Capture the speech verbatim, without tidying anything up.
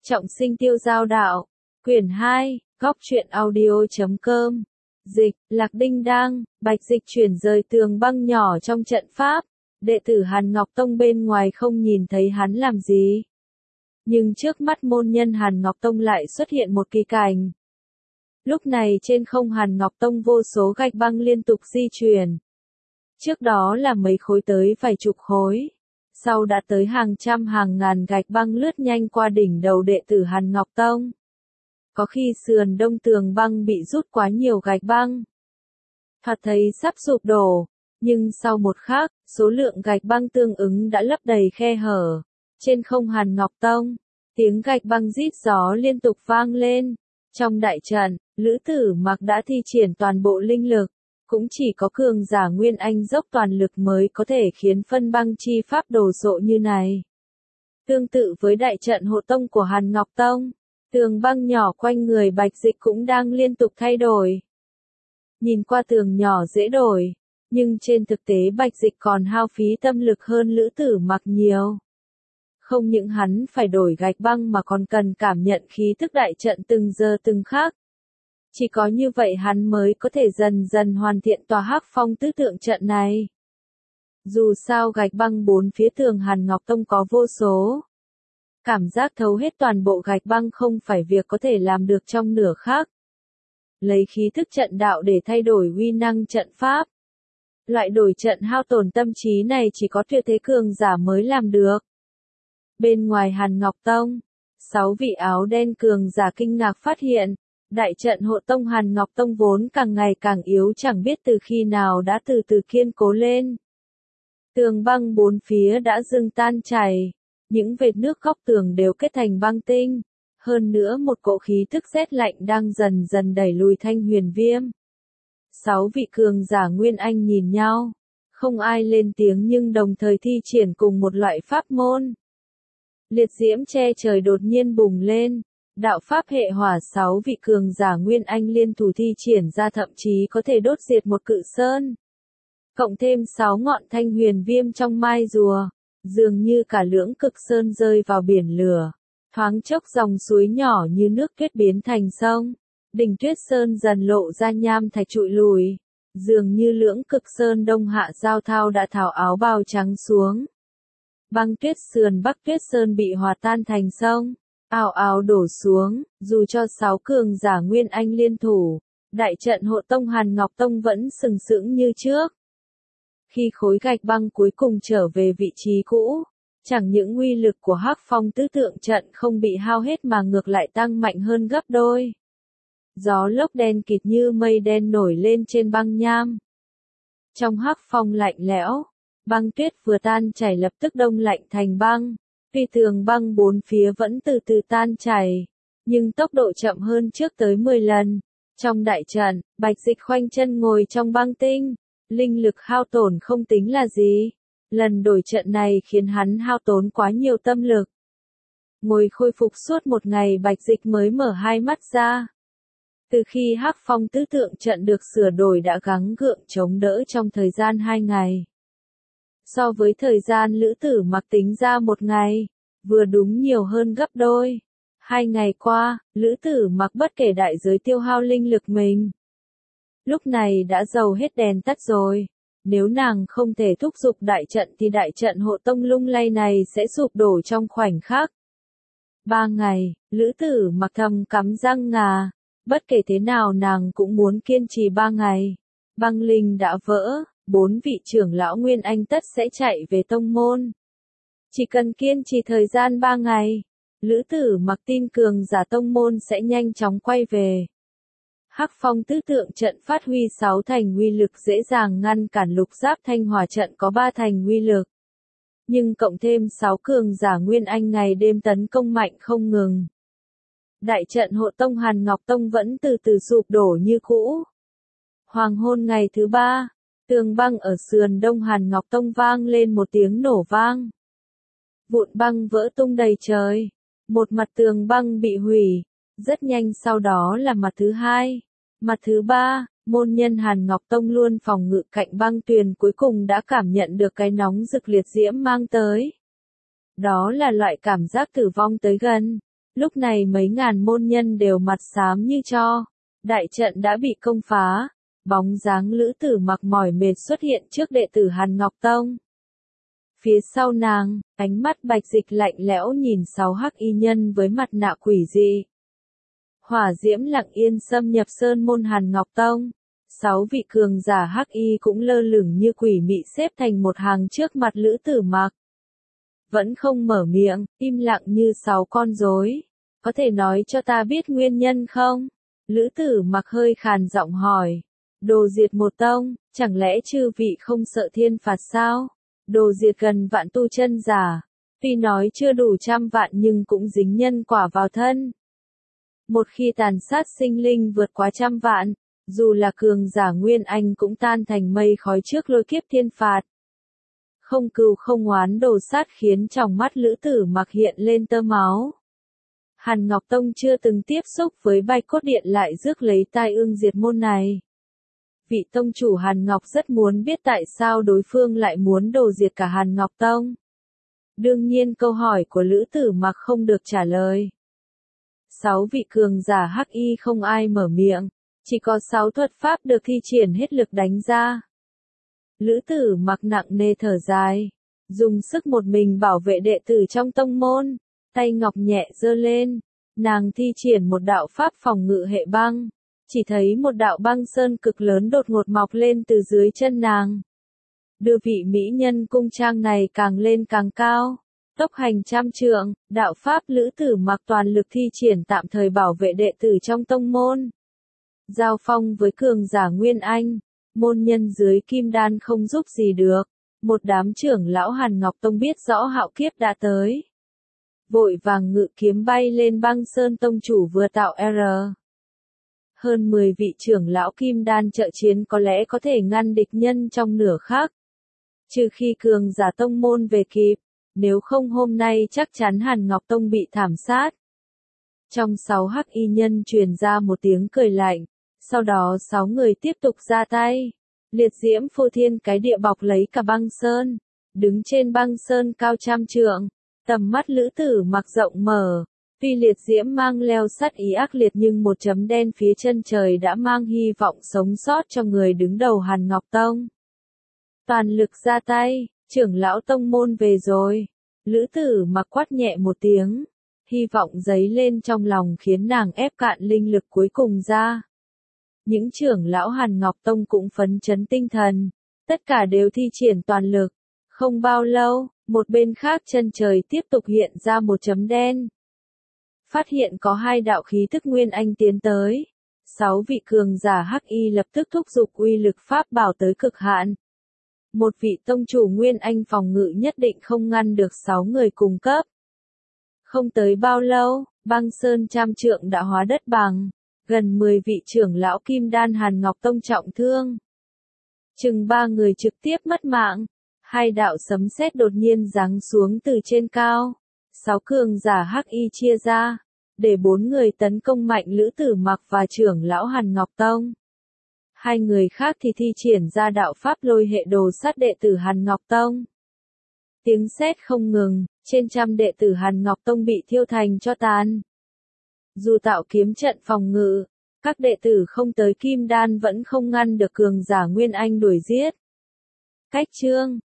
Trọng sinh tiêu giao đạo. Quyển hai, góc truyện audio chấm com. Dịch, Lạc Đinh Đang, Bạch Dịch chuyển rời tường băng nhỏ trong trận pháp. Đệ tử Hàn Ngọc Tông bên ngoài không nhìn thấy hắn làm gì. Nhưng trước mắt môn nhân Hàn Ngọc Tông lại xuất hiện một kỳ cảnh. Lúc này trên không Hàn Ngọc Tông vô số gạch băng liên tục di chuyển. Trước đó là mấy khối tới vài chục khối. Sau đã tới hàng trăm hàng ngàn gạch băng lướt nhanh qua đỉnh đầu đệ tử Hàn Ngọc Tông. Có khi sườn đông tường băng bị rút quá nhiều gạch băng. Thoạt thấy sắp sụp đổ, nhưng sau một khắc, số lượng gạch băng tương ứng đã lấp đầy khe hở. Trên không Hàn Ngọc Tông, tiếng gạch băng rít gió liên tục vang lên. Trong đại trận, Lữ Tử Mặc đã thi triển toàn bộ linh lực. Cũng chỉ có cường giả Nguyên Anh dốc toàn lực mới có thể khiến phân băng chi pháp đồ sộ như này. Tương tự với đại trận hộ tông của Hàn Ngọc Tông, tường băng nhỏ quanh người Bạch Dịch cũng đang liên tục thay đổi. Nhìn qua tường nhỏ dễ đổi, nhưng trên thực tế Bạch Dịch còn hao phí tâm lực hơn Lữ Tử Mặc nhiều. Không những hắn phải đổi gạch băng mà còn cần cảm nhận khí tức đại trận từng giờ từng khắc. Chỉ có như vậy hắn mới có thể dần dần hoàn thiện tòa Hắc Phong tứ tượng trận này. Dù sao gạch băng bốn phía tường Hàn Ngọc Tông có vô số. Cảm giác thấu hết toàn bộ gạch băng không phải việc có thể làm được trong nửa khắc. Lấy khí thức trận đạo để thay đổi uy năng trận pháp. Loại đổi trận hao tổn tâm trí này chỉ có tuyệt thế cường giả mới làm được. Bên ngoài Hàn Ngọc Tông, sáu vị áo đen cường giả kinh ngạc phát hiện. Đại trận hộ tông Hàn Ngọc Tông vốn càng ngày càng yếu chẳng biết từ khi nào đã từ từ kiên cố lên. Tường băng bốn phía đã dừng tan chảy, những vệt nước góc tường đều kết thành băng tinh. Hơn nữa một cỗ khí thức rét lạnh đang dần dần đẩy lùi Thanh Huyền Viêm. Sáu vị cường giả Nguyên Anh nhìn nhau, không ai lên tiếng nhưng đồng thời thi triển cùng một loại pháp môn. Liệt diễm che trời đột nhiên bùng lên. Đạo pháp hệ hỏa sáu vị cường giả Nguyên Anh liên thủ thi triển ra thậm chí có thể đốt diệt một cự sơn. Cộng thêm sáu ngọn Thanh Huyền Viêm trong mai rùa, dường như cả lưỡng cực sơn rơi vào biển lửa. Thoáng chốc dòng suối nhỏ như nước tuyết biến thành sông. Đỉnh Tuyết Sơn dần lộ ra nham thạch trụi lùi. Dường như lưỡng cực sơn đông hạ giao thao đã tháo áo bào trắng xuống. Băng tuyết sườn Bắc Tuyết Sơn bị hòa tan thành sông. Ào ào đổ xuống, dù cho sáu cường giả Nguyên Anh liên thủ, đại trận hộ tông Hàn Ngọc Tông vẫn sừng sững như trước. Khi khối gạch băng cuối cùng trở về vị trí cũ, chẳng những uy lực của Hắc Phong tứ tượng trận không bị hao hết mà ngược lại tăng mạnh hơn gấp đôi. Gió lốc đen kịt như mây đen nổi lên trên băng nham. Trong Hắc Phong lạnh lẽo, băng tuyết vừa tan chảy lập tức đông lạnh thành băng. Tuy tường băng bốn phía vẫn từ từ tan chảy, nhưng tốc độ chậm hơn trước tới mười lần. Trong đại trận, Bạch Dịch khoanh chân ngồi trong băng tinh, linh lực hao tổn không tính là gì. Lần đổi trận này khiến hắn hao tốn quá nhiều tâm lực. Ngồi khôi phục suốt một ngày Bạch Dịch mới mở hai mắt ra. Từ khi Hắc Phong tứ tượng trận được sửa đổi đã gắng gượng chống đỡ trong thời gian hai ngày. So với thời gian Lữ Tử Mặc tính ra một ngày, vừa đúng nhiều hơn gấp đôi. Hai ngày qua, Lữ Tử Mặc bất kể đại giới tiêu hao linh lực mình. Lúc này đã dầu hết đèn tắt rồi. Nếu nàng không thể thúc giục đại trận thì đại trận hộ tông lung lay này sẽ sụp đổ trong khoảnh khắc. Ba ngày, Lữ Tử Mặc thầm cắm răng ngà. Bất kể thế nào nàng cũng muốn kiên trì ba ngày. Băng linh đã vỡ. Bốn vị trưởng lão Nguyên Anh tất sẽ chạy về tông môn. Chỉ cần kiên trì thời gian ba ngày, Lữ Tử Mặc tin cường giả tông môn sẽ nhanh chóng quay về. Hắc Phong tứ tượng trận phát huy sáu thành uy lực dễ dàng ngăn cản Lục Giáp Thanh Hỏa trận có ba thành uy lực. Nhưng cộng thêm sáu cường giả Nguyên Anh ngày đêm tấn công mạnh không ngừng. Đại trận hộ tông Hàn Ngọc Tông vẫn từ từ sụp đổ như cũ. Hoàng hôn ngày thứ ba. Tường băng ở sườn đông Hàn Ngọc Tông vang lên một tiếng nổ vang. Vụn băng vỡ tung đầy trời. Một mặt tường băng bị hủy. Rất nhanh sau đó là mặt thứ hai. Mặt thứ ba, môn nhân Hàn Ngọc Tông luôn phòng ngự cạnh băng tuyền cuối cùng đã cảm nhận được cái nóng rực liệt diễm mang tới. Đó là loại cảm giác tử vong tới gần. Lúc này mấy ngàn môn nhân đều mặt xám như tro. Đại trận đã bị công phá. Bóng dáng Lữ Tử Mặc mỏi mệt xuất hiện trước đệ tử Hàn Ngọc Tông. Phía sau nàng, ánh mắt Bạch Dịch lạnh lẽo nhìn sáu hắc y nhân với mặt nạ quỷ dị. Hỏa diễm lặng yên xâm nhập sơn môn Hàn Ngọc Tông. Sáu vị cường giả hắc y cũng lơ lửng như quỷ mị xếp thành một hàng trước mặt Lữ Tử Mặc. Vẫn không mở miệng, im lặng như sáu con rối. Có thể nói cho ta biết nguyên nhân không? Lữ Tử Mặc hơi khàn giọng hỏi. Đồ diệt một tông, chẳng lẽ chư vị không sợ thiên phạt sao? Đồ diệt gần vạn tu chân giả. Tuy nói chưa đủ trăm vạn nhưng cũng dính nhân quả vào thân. Một khi tàn sát sinh linh vượt quá trăm vạn, dù là cường giả Nguyên Anh cũng tan thành mây khói trước lôi kiếp thiên phạt. Không cừu không oán đồ sát khiến trong mắt Lữ Tử Mặc hiện lên tơ máu. Hàn Ngọc Tông chưa từng tiếp xúc với Bạch Cốt Điện lại rước lấy tai ương diệt môn này. Vị tông chủ Hàn Ngọc rất muốn biết tại sao đối phương lại muốn đồ diệt cả Hàn Ngọc Tông. Đương nhiên câu hỏi của Lữ Tử Mặc không được trả lời. Sáu vị cường giả hắc y không ai mở miệng, chỉ có sáu thuật pháp được thi triển hết lực đánh ra. Lữ Tử Mặc nặng nề thở dài, dùng sức một mình bảo vệ đệ tử trong tông môn, tay ngọc nhẹ giơ lên, nàng thi triển một đạo pháp phòng ngự hệ băng, chỉ thấy một đạo băng sơn cực lớn đột ngột mọc lên từ dưới chân nàng. Đưa vị mỹ nhân cung trang này càng lên càng cao, tốc hành trăm trượng, đạo pháp Lữ Tử Mặc toàn lực thi triển tạm thời bảo vệ đệ tử trong tông môn. Giao phong với cường giả Nguyên Anh, môn nhân dưới kim đan không giúp gì được. Một đám trưởng lão Hàn Ngọc Tông biết rõ hạo kiếp đã tới. Vội vàng ngự kiếm bay lên băng sơn tông chủ vừa tạo R. Hơn mười vị trưởng lão kim đan trợ chiến có lẽ có thể ngăn địch nhân trong nửa khắc. Trừ khi cường giả tông môn về kịp, nếu không hôm nay chắc chắn Hàn Ngọc Tông bị thảm sát. Trong sáu hắc y nhân truyền ra một tiếng cười lạnh, sau đó sáu người tiếp tục ra tay. Liệt diễm phô thiên cái địa bọc lấy cả băng sơn, đứng trên băng sơn cao trăm trượng, tầm mắt Lữ Tử Mặc rộng mở. Tuy liệt diễm mang leo sắt ý ác liệt nhưng một chấm đen phía chân trời đã mang hy vọng sống sót cho người đứng đầu Hàn Ngọc Tông. Toàn lực ra tay, trưởng lão tông môn về rồi. Lữ Tử Mặc quát nhẹ một tiếng, hy vọng dấy lên trong lòng khiến nàng ép cạn linh lực cuối cùng ra. Những trưởng lão Hàn Ngọc Tông cũng phấn chấn tinh thần, tất cả đều thi triển toàn lực. Không bao lâu, một bên khác chân trời tiếp tục hiện ra một chấm đen. Phát hiện có hai đạo khí thức Nguyên Anh tiến tới. Sáu vị cường giả hắc y lập tức thúc giục uy lực pháp bảo tới cực hạn. Một vị tông chủ Nguyên Anh phòng ngự nhất định không ngăn được sáu người cùng cấp. Không tới bao lâu, băng sơn trăm trượng đã hóa đất bằng. Gần mười vị trưởng lão kim đan Hàn Ngọc Tông trọng thương. Chừng ba người trực tiếp mất mạng. Hai đạo sấm sét đột nhiên giáng xuống từ trên cao. Sáu cường giả hắc y chia ra, để bốn người tấn công mạnh Lữ Tử Mặc và trưởng lão Hàn Ngọc Tông. Hai người khác thì thi triển ra đạo pháp lôi hệ đồ sát đệ tử Hàn Ngọc Tông. Tiếng sét không ngừng, trên trăm đệ tử Hàn Ngọc Tông bị thiêu thành tro tàn. Dù tạo kiếm trận phòng ngự, các đệ tử không tới kim đan vẫn không ngăn được cường giả Nguyên Anh đuổi giết. Cách chương